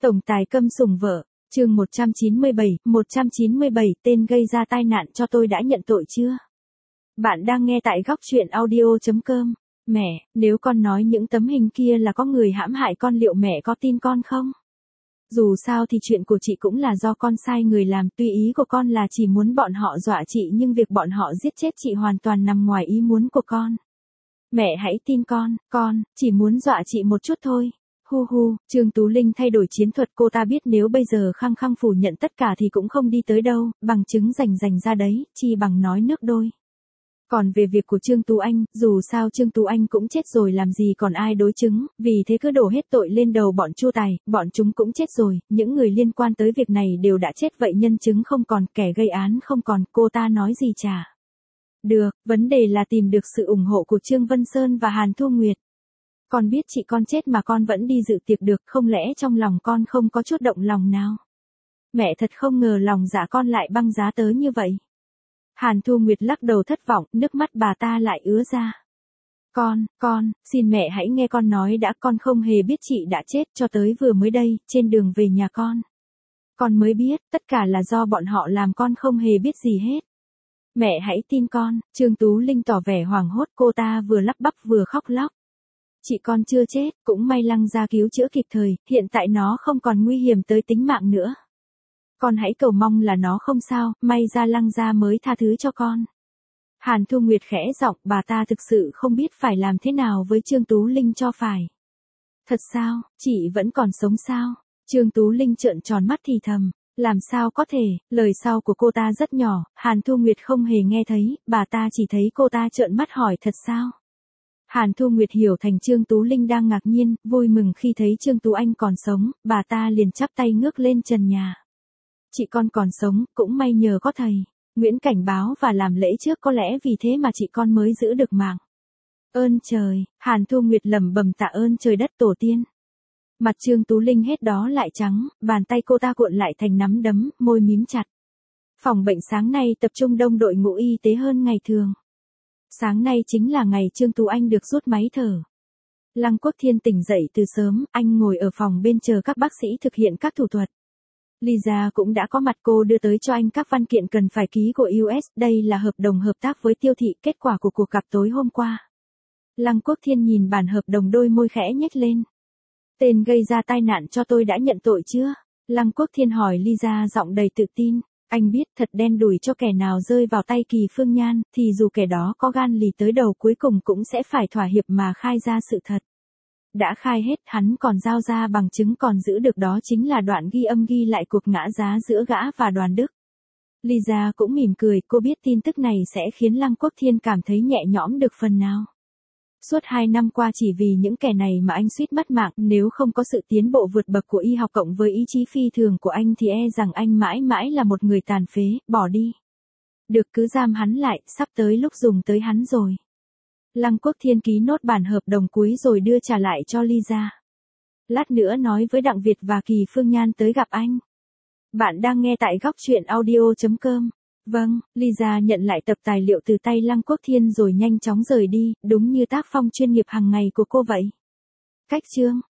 Tổng tài câm sủng vợ, chương 197, tên gây ra tai nạn cho tôi đã nhận tội chưa? Bạn đang nghe tại góc truyện audio.com. Mẹ, nếu con nói những tấm hình kia là có người hãm hại con liệu mẹ có tin con không? Dù sao thì chuyện của chị cũng là do con sai người làm, tuy ý của con là chỉ muốn bọn họ dọa chị nhưng việc bọn họ giết chết chị hoàn toàn nằm ngoài ý muốn của con. Mẹ hãy tin con chỉ muốn dọa chị một chút thôi. Hu hu, Trương Tú Linh thay đổi chiến thuật, cô ta biết nếu bây giờ khăng khăng phủ nhận tất cả thì cũng không đi tới đâu, bằng chứng rành ra đấy, chi bằng nói nước đôi. Còn về việc của Trương Tú Anh, dù sao Trương Tú Anh cũng chết rồi làm gì còn ai đối chứng, vì thế cứ đổ hết tội lên đầu bọn Chu Tài, bọn chúng cũng chết rồi, những người liên quan tới việc này đều đã chết vậy nhân chứng không còn, kẻ gây án không còn, cô ta nói gì chả được, vấn đề là tìm được sự ủng hộ của Trương Vân Sơn và Hàn Thu Nguyệt. Con biết chị con chết mà con vẫn đi dự tiệc được, không lẽ trong lòng con không có chút động lòng nào? Mẹ thật không ngờ lòng dạ con lại băng giá tới như vậy. Hàn Thu Nguyệt lắc đầu thất vọng, nước mắt bà ta lại ứa ra. Con, xin mẹ hãy nghe con nói đã, con không hề biết chị đã chết cho tới vừa mới đây, trên đường về nhà con mới biết, tất cả là do bọn họ làm, con không hề biết gì hết. Mẹ hãy tin con, Trương Tú Linh tỏ vẻ hoảng hốt, cô ta vừa lắp bắp vừa khóc lóc. Chị con chưa chết, cũng may Lăng gia cứu chữa kịp thời, hiện tại nó không còn nguy hiểm tới tính mạng nữa. Con hãy cầu mong là nó không sao, may ra Lăng gia mới tha thứ cho con. Hàn Thu Nguyệt khẽ giọng, bà ta thực sự không biết phải làm thế nào với Trương Tú Linh cho phải. Thật sao, chị vẫn còn sống sao? Trương Tú Linh trợn tròn mắt thì thầm, làm sao có thể, lời sau của cô ta rất nhỏ, Hàn Thu Nguyệt không hề nghe thấy, bà ta chỉ thấy cô ta trợn mắt hỏi thật sao? Hàn Thu Nguyệt hiểu thành Trương Tú Linh đang ngạc nhiên, vui mừng khi thấy Trương Tú Anh còn sống, bà ta liền chắp tay ngước lên trần nhà. Chị con còn sống, cũng may nhờ có thầy Nguyễn cảnh báo và làm lễ trước, có lẽ vì thế mà chị con mới giữ được mạng. Ơn trời, Hàn Thu Nguyệt lẩm bẩm tạ ơn trời đất tổ tiên. Mặt Trương Tú Linh hết đó lại trắng, bàn tay cô ta cuộn lại thành nắm đấm, môi mím chặt. Phòng bệnh sáng nay tập trung đông đội ngũ y tế hơn ngày thường. Sáng nay chính là ngày Trương Tú Anh được rút máy thở. Lăng Quốc Thiên tỉnh dậy từ sớm, anh ngồi ở phòng bên chờ các bác sĩ thực hiện các thủ thuật. Lisa cũng đã có mặt, cô đưa tới cho anh các văn kiện cần phải ký của US, đây là hợp đồng hợp tác với Tiêu Thị, kết quả của cuộc gặp tối hôm qua. Lăng Quốc Thiên nhìn bản hợp đồng, đôi môi khẽ nhếch lên. Tên gây ra tai nạn cho tôi đã nhận tội chưa? Lăng Quốc Thiên hỏi Lisa giọng đầy tự tin. Anh biết thật đen đủi cho kẻ nào rơi vào tay Kỳ Phương Nhan, thì dù kẻ đó có gan lì tới đầu cuối cùng cũng sẽ phải thỏa hiệp mà khai ra sự thật. Đã khai hết, hắn còn giao ra bằng chứng còn giữ được, đó chính là đoạn ghi âm ghi lại cuộc ngã giá giữa gã và Đoàn Đức. Lisa cũng mỉm cười, cô biết tin tức này sẽ khiến Lăng Quốc Thiên cảm thấy nhẹ nhõm được phần nào. Suốt 2 năm qua chỉ vì những kẻ này mà anh suýt mất mạng, nếu không có sự tiến bộ vượt bậc của y học cộng với ý chí phi thường của anh thì e rằng anh mãi mãi là một người tàn phế, bỏ đi. Được, cứ giam hắn lại, sắp tới lúc dùng tới hắn rồi. Lăng Quốc Thiên ký nốt bản hợp đồng cuối rồi đưa trả lại cho Lisa. Lát nữa nói với Đặng Việt và Kỳ Phương Nhan tới gặp anh. Bạn đang nghe tại góc truyện audio.com. Vâng, Lisa nhận lại tập tài liệu từ tay Lăng Quốc Thiên rồi nhanh chóng rời đi, đúng như tác phong chuyên nghiệp hàng ngày của cô vậy. Cách chương